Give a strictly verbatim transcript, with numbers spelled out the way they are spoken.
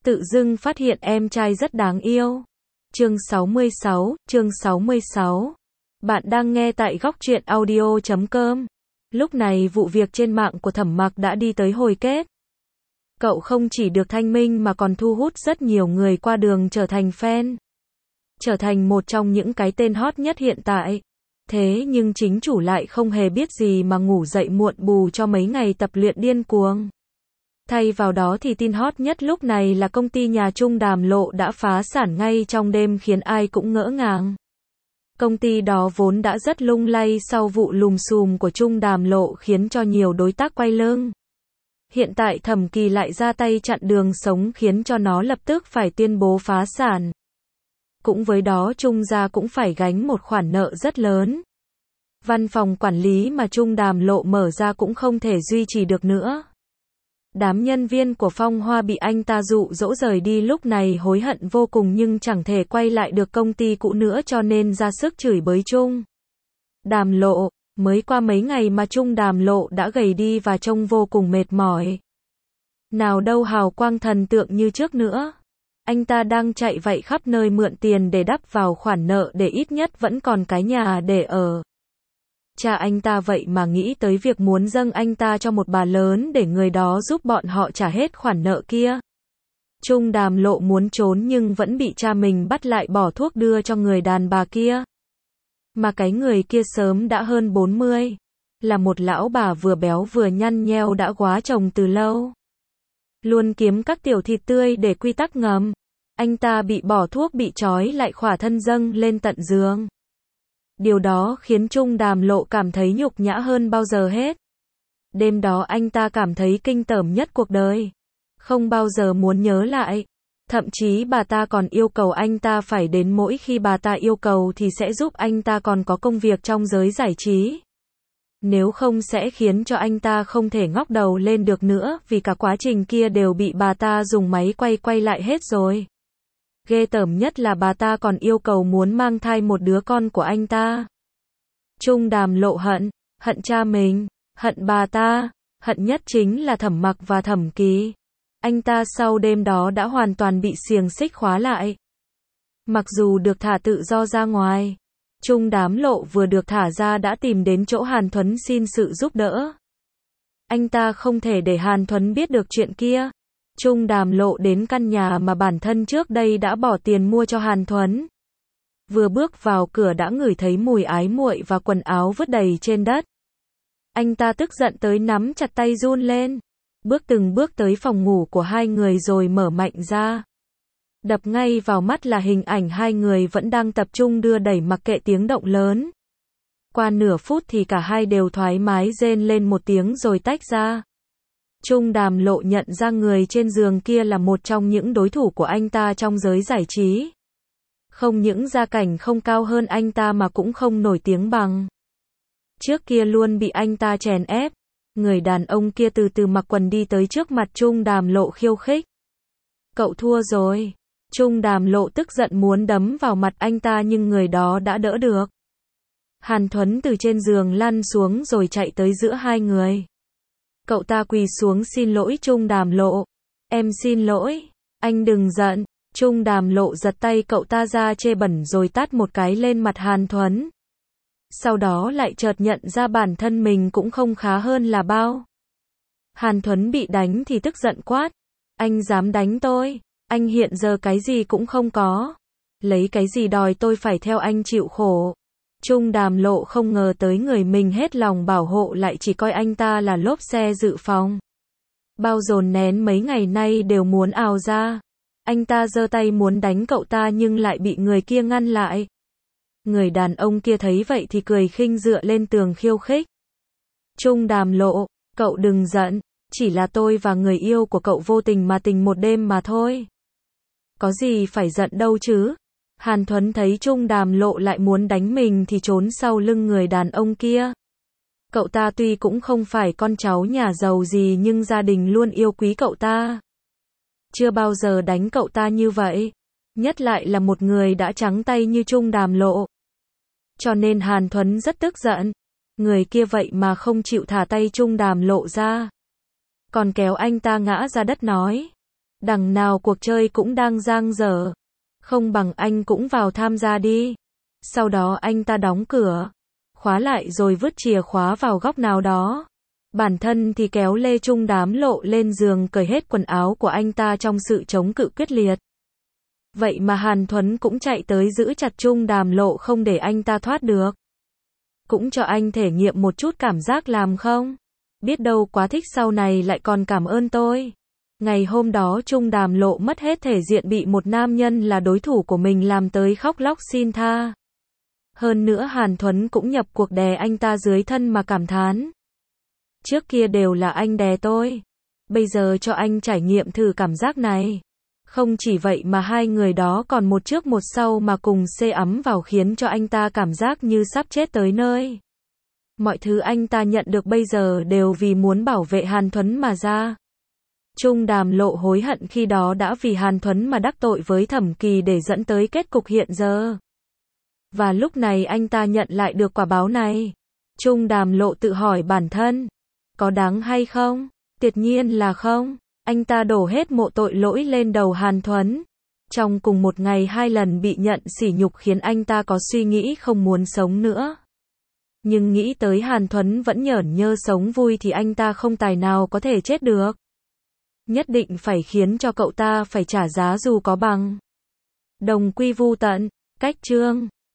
Tự dưng phát hiện em trai rất đáng yêu. Chương sáu mươi sáu, chương sáu mươi sáu. Bạn đang nghe tại góc truyện audio chấm com. Lúc này vụ việc trên mạng của Thẩm Mặc đã đi tới hồi kết. Cậu không chỉ được thanh minh mà còn thu hút rất nhiều người qua đường trở thành fan. Trở thành một trong những cái tên hot nhất hiện tại. Thế nhưng chính chủ lại không hề biết gì mà ngủ dậy muộn bù cho mấy ngày tập luyện điên cuồng. Thay vào đó thì tin hot nhất lúc này là công ty nhà Trung Đàm Lộ đã phá sản ngay trong đêm khiến ai cũng ngỡ ngàng. Công ty đó vốn đã rất lung lay sau vụ lùm xùm của Trung Đàm Lộ khiến cho nhiều đối tác quay lưng. Hiện tại Thẩm Kỳ lại ra tay chặn đường sống khiến cho nó lập tức phải tuyên bố phá sản. Cũng với đó Trung gia cũng phải gánh một khoản nợ rất lớn. Văn phòng quản lý mà Trung Đàm Lộ mở ra cũng không thể duy trì được nữa. Đám nhân viên của Phong Hoa bị anh ta dụ dỗ rời đi lúc này hối hận vô cùng nhưng chẳng thể quay lại được công ty cũ nữa cho nên ra sức chửi bới Trung Đàm Lộ. Mới qua mấy ngày mà Trung Đàm Lộ đã gầy đi và trông vô cùng mệt mỏi. Nào đâu hào quang thần tượng như trước nữa. Anh ta đang chạy vậy khắp nơi mượn tiền để đắp vào khoản nợ để ít nhất vẫn còn cái nhà để ở. Cha anh ta vậy mà nghĩ tới việc muốn dâng anh ta cho một bà lớn để người đó giúp bọn họ trả hết khoản nợ kia. Trung Đàm Lộ muốn trốn nhưng vẫn bị cha mình bắt lại bỏ thuốc đưa cho người đàn bà kia. Mà cái người kia sớm đã hơn bốn mươi. Là một lão bà vừa béo vừa nhăn nheo đã góa chồng từ lâu. Luôn kiếm các tiểu thịt tươi để quy tắc ngầm. Anh ta bị bỏ thuốc bị trói lại khỏa thân dâng lên tận giường. Điều đó khiến Trung Đàm Lộ cảm thấy nhục nhã hơn bao giờ hết. Đêm đó anh ta cảm thấy kinh tởm nhất cuộc đời. Không bao giờ muốn nhớ lại. Thậm chí bà ta còn yêu cầu anh ta phải đến mỗi khi bà ta yêu cầu thì sẽ giúp anh ta còn có công việc trong giới giải trí. Nếu không sẽ khiến cho anh ta không thể ngóc đầu lên được nữa vì cả quá trình kia đều bị bà ta dùng máy quay quay lại hết rồi. Ghê tởm nhất là bà ta còn yêu cầu muốn mang thai một đứa con của anh ta. Trung Đàm Lộ hận, hận cha mình, hận bà ta, hận nhất chính là Thẩm Mặc và Thẩm Kỳ. Anh ta sau đêm đó đã hoàn toàn bị xiềng xích khóa lại. Mặc dù được thả tự do ra ngoài, Trung Đàm Lộ vừa được thả ra đã tìm đến chỗ Hàn Thuấn xin sự giúp đỡ. Anh ta không thể để Hàn Thuấn biết được chuyện kia. Trung Đàm Lộ đến căn nhà mà bản thân trước đây đã bỏ tiền mua cho Hàn Thuấn. Vừa bước vào cửa đã ngửi thấy mùi ái muội và quần áo vứt đầy trên đất. Anh ta tức giận tới nắm chặt tay run lên. Bước từng bước tới phòng ngủ của hai người rồi mở mạnh ra. Đập ngay vào mắt là hình ảnh hai người vẫn đang tập trung đưa đẩy mặc kệ tiếng động lớn. Qua nửa phút thì cả hai đều thoải mái rên lên một tiếng rồi tách ra. Trung Đàm Lộ nhận ra người trên giường kia là một trong những đối thủ của anh ta trong giới giải trí. Không những gia cảnh không cao hơn anh ta mà cũng không nổi tiếng bằng. Trước kia luôn bị anh ta chèn ép. Người đàn ông kia từ từ mặc quần đi tới trước mặt Trung Đàm Lộ khiêu khích. Cậu thua rồi. Trung Đàm Lộ tức giận muốn đấm vào mặt anh ta nhưng người đó đã đỡ được. Hàn Thuấn từ trên giường lăn xuống rồi chạy tới giữa hai người. Cậu ta quỳ xuống xin lỗi Trung Đàm Lộ. Em xin lỗi. Anh đừng giận. Trung Đàm Lộ giật tay cậu ta ra chê bẩn rồi tát một cái lên mặt Hàn Thuấn. Sau đó lại chợt nhận ra bản thân mình cũng không khá hơn là bao. Hàn Thuấn bị đánh thì tức giận quát. Anh dám đánh tôi. Anh hiện giờ cái gì cũng không có. Lấy cái gì đòi tôi phải theo anh chịu khổ. Trung Đàm Lộ không ngờ tới người mình hết lòng bảo hộ lại chỉ coi anh ta là lốp xe dự phòng. Bao dồn nén mấy ngày nay đều muốn ào ra. Anh ta giơ tay muốn đánh cậu ta nhưng lại bị người kia ngăn lại. Người đàn ông kia thấy vậy thì cười khinh dựa lên tường khiêu khích. Trung Đàm Lộ, cậu đừng giận, chỉ là tôi và người yêu của cậu vô tình mà tình một đêm mà thôi. Có gì phải giận đâu chứ. Hàn Thuấn thấy Trung Đàm Lộ lại muốn đánh mình thì trốn sau lưng người đàn ông kia. Cậu ta tuy cũng không phải con cháu nhà giàu gì nhưng gia đình luôn yêu quý cậu ta. Chưa bao giờ đánh cậu ta như vậy. Nhất lại là một người đã trắng tay như Trung Đàm Lộ. Cho nên Hàn Thuấn rất tức giận. Người kia vậy mà không chịu thả tay Trung Đàm Lộ ra. Còn kéo anh ta ngã ra đất nói. Đằng nào cuộc chơi cũng đang dang dở. Không bằng anh cũng vào tham gia đi. Sau đó anh ta đóng cửa, khóa lại rồi vứt chìa khóa vào góc nào đó. Bản thân thì kéo Lê Trung Đàm Lộ lên giường cởi hết quần áo của anh ta trong sự chống cự quyết liệt. Vậy mà Hàn Thuấn cũng chạy tới giữ chặt Trung Đàm Lộ không để anh ta thoát được. Cũng cho anh thể nghiệm một chút cảm giác làm không? Biết đâu quá thích sau này lại còn cảm ơn tôi. Ngày hôm đó Trung Đàm Lộ mất hết thể diện bị một nam nhân là đối thủ của mình làm tới khóc lóc xin tha. Hơn nữa Hàn Thuấn cũng nhập cuộc đè anh ta dưới thân mà cảm thán. Trước kia đều là anh đè tôi. Bây giờ cho anh trải nghiệm thử cảm giác này. Không chỉ vậy mà hai người đó còn một trước một sau mà cùng xê ấm vào khiến cho anh ta cảm giác như sắp chết tới nơi. Mọi thứ anh ta nhận được bây giờ đều vì muốn bảo vệ Hàn Thuấn mà ra. Trung Đàm Lộ hối hận khi đó đã vì Hàn Thuấn mà đắc tội với Thẩm Kỳ để dẫn tới kết cục hiện giờ. Và lúc này anh ta nhận lại được quả báo này. Trung Đàm Lộ tự hỏi bản thân, có đáng hay không? Tuyệt nhiên là không. Anh ta đổ hết mộ tội lỗi lên đầu Hàn Thuấn. Trong cùng một ngày hai lần bị nhận sỉ nhục khiến anh ta có suy nghĩ không muốn sống nữa. Nhưng nghĩ tới Hàn Thuấn vẫn nhởn nhơ sống vui thì anh ta không tài nào có thể chết được. Nhất định phải khiến cho cậu ta phải trả giá dù có bằng đồng quy vu tận. Cách chương